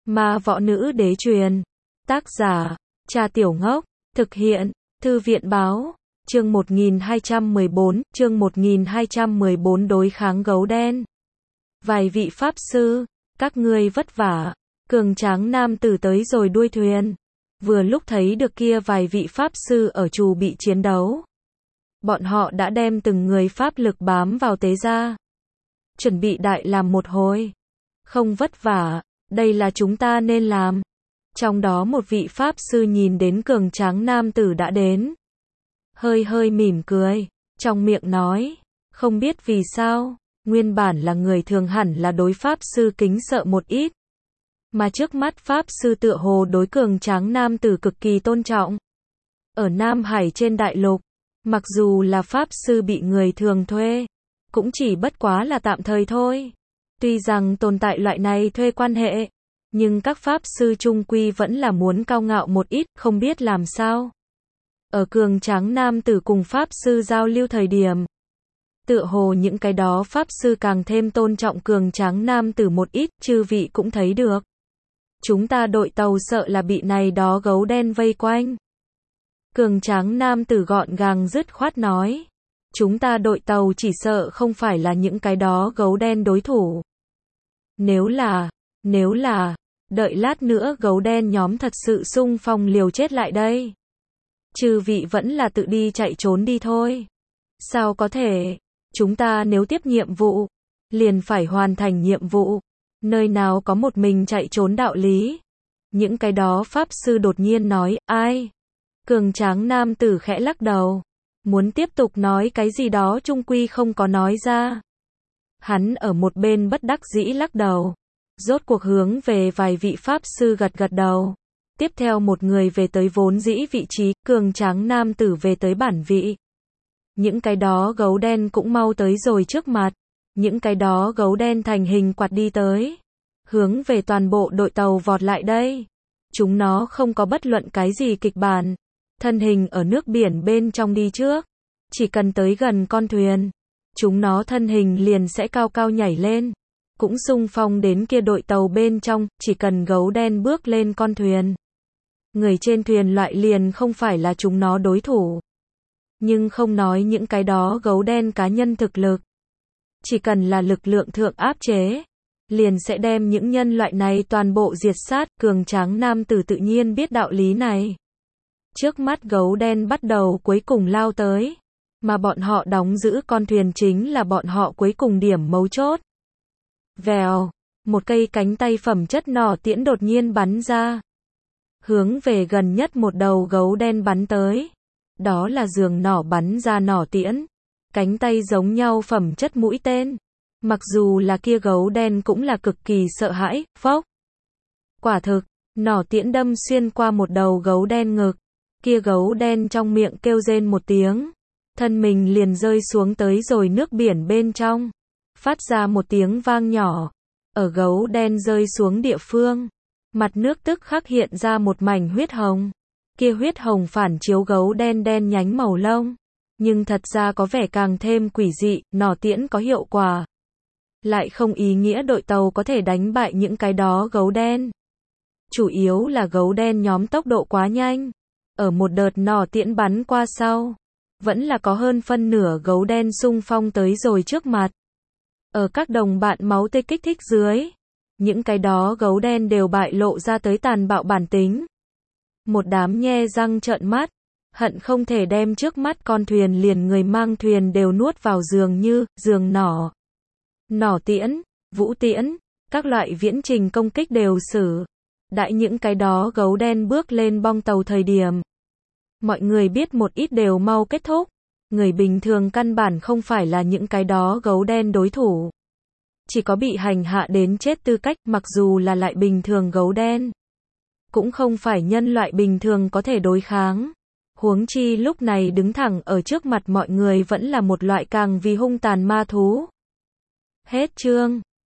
Ma võ nữ đế truyền. Tác giả, Cha Tiểu Ngốc. Thực hiện, Thư viện báo. Chương 1214 đối kháng gấu đen. Vài vị pháp sư, các ngươi vất vả. Cường tráng nam tử tới rồi đuôi thuyền. Vừa lúc thấy được kia vài vị pháp sư ở trù bị chiến đấu. Bọn họ đã đem từng người pháp lực bám vào tế ra. Chuẩn bị đại làm một hồi. Không vất vả, đây là chúng ta nên làm. Trong đó một vị pháp sư nhìn đến cường tráng nam tử đã đến. Hơi mỉm cười, trong miệng nói, không biết vì sao, nguyên bản là người thường hẳn là đối pháp sư kính sợ một ít. Mà trước mắt pháp sư tựa hồ đối cường tráng nam tử cực kỳ tôn trọng. Ở Nam Hải trên đại lục, mặc dù là pháp sư bị người thường thuê, cũng chỉ bất quá là tạm thời thôi. Tuy rằng tồn tại loại này thuê quan hệ, nhưng các pháp sư trung quy vẫn là muốn cao ngạo một ít, không biết làm sao. Ở cường tráng nam tử cùng pháp sư giao lưu thời điểm, tựa hồ những cái đó pháp sư càng thêm tôn trọng cường tráng nam tử một ít, chư vị cũng thấy được. Chúng ta đội tàu sợ là bị này đó gấu đen vây quanh. Cường tráng nam tử gọn gàng dứt khoát nói. Chúng ta đội tàu chỉ sợ không phải là những cái đó gấu đen đối thủ. Nếu là, đợi lát nữa gấu đen nhóm thật sự xung phong liều chết lại đây. Chư vị vẫn là tự đi chạy trốn đi thôi. Sao có thể, chúng ta nếu tiếp nhiệm vụ, liền phải hoàn thành nhiệm vụ. Nơi nào có một mình chạy trốn đạo lý. Những cái đó pháp sư đột nhiên nói, ai? Cường tráng nam tử khẽ lắc đầu. Muốn tiếp tục nói cái gì đó trung quy không có nói ra. Hắn ở một bên bất đắc dĩ lắc đầu. Rốt cuộc hướng về vài vị pháp sư gật đầu. Tiếp theo một người về tới vốn dĩ vị trí, cường tráng nam tử về tới bản vị. Những cái đó gấu đen cũng mau tới rồi trước mặt. Những cái đó gấu đen thành hình quạt đi tới. Hướng về toàn bộ đội tàu vọt lại đây. Chúng nó không có bất luận cái gì kịch bản. Thân hình ở nước biển bên trong đi trước. Chỉ cần tới gần con thuyền. Chúng nó thân hình liền sẽ cao cao nhảy lên. Cũng xung phong đến kia đội tàu bên trong. Chỉ cần gấu đen bước lên con thuyền. Người trên thuyền loại liền không phải là chúng nó đối thủ. Nhưng không nói những cái đó gấu đen cá nhân thực lực. Chỉ cần là lực lượng thượng áp chế, liền sẽ đem những nhân loại này toàn bộ diệt sát. Cường tráng nam tử tự nhiên biết đạo lý này. Trước mắt gấu đen bắt đầu cuối cùng lao tới. Mà bọn họ đóng giữ con thuyền chính là bọn họ cuối cùng điểm mấu chốt. Vèo, một cây cánh tay phẩm chất nỏ tiễn đột nhiên bắn ra. Hướng về gần nhất một đầu gấu đen bắn tới. Đó là giường nỏ bắn ra nỏ tiễn. Cánh tay giống nhau phẩm chất mũi tên. Mặc dù là kia gấu đen cũng là cực kỳ sợ hãi, phốc. Quả thực, nỏ tiễn đâm xuyên qua một đầu gấu đen ngực. Kia gấu đen trong miệng kêu rên một tiếng. Thân mình liền rơi xuống tới rồi nước biển bên trong. Phát ra một tiếng vang nhỏ. Ở gấu đen rơi xuống địa phương. Mặt nước tức khắc hiện ra một mảnh huyết hồng. Kia huyết hồng phản chiếu gấu đen đen nhánh màu lông. Nhưng thật ra có vẻ càng thêm quỷ dị, nỏ tiễn có hiệu quả. Lại không ý nghĩa đội tàu có thể đánh bại những cái đó gấu đen. Chủ yếu là gấu đen nhóm tốc độ quá nhanh. Ở một đợt nỏ tiễn bắn qua sau. Vẫn là có hơn phân nửa gấu đen xung phong tới rồi trước mặt. Ở các đồng bạn máu tươi kích thích dưới. Những cái đó gấu đen đều bại lộ ra tới tàn bạo bản tính. Một đám nhe răng trợn mắt. Hận không thể đem trước mắt con thuyền liền người mang thuyền đều nuốt vào giường như, giường nỏ. Nỏ tiễn, vũ tiễn, các loại viễn trình công kích đều sử. Đãi những cái đó gấu đen bước lên bong tàu thời điểm. Mọi người biết một ít đều mau kết thúc. Người bình thường căn bản không phải là những cái đó gấu đen đối thủ. Chỉ có bị hành hạ đến chết tư cách, mặc dù là lại bình thường gấu đen. Cũng không phải nhân loại bình thường có thể đối kháng. Huống chi lúc này đứng thẳng ở trước mặt mọi người vẫn là một loại càng vì hung tàn ma thú. Hết chương.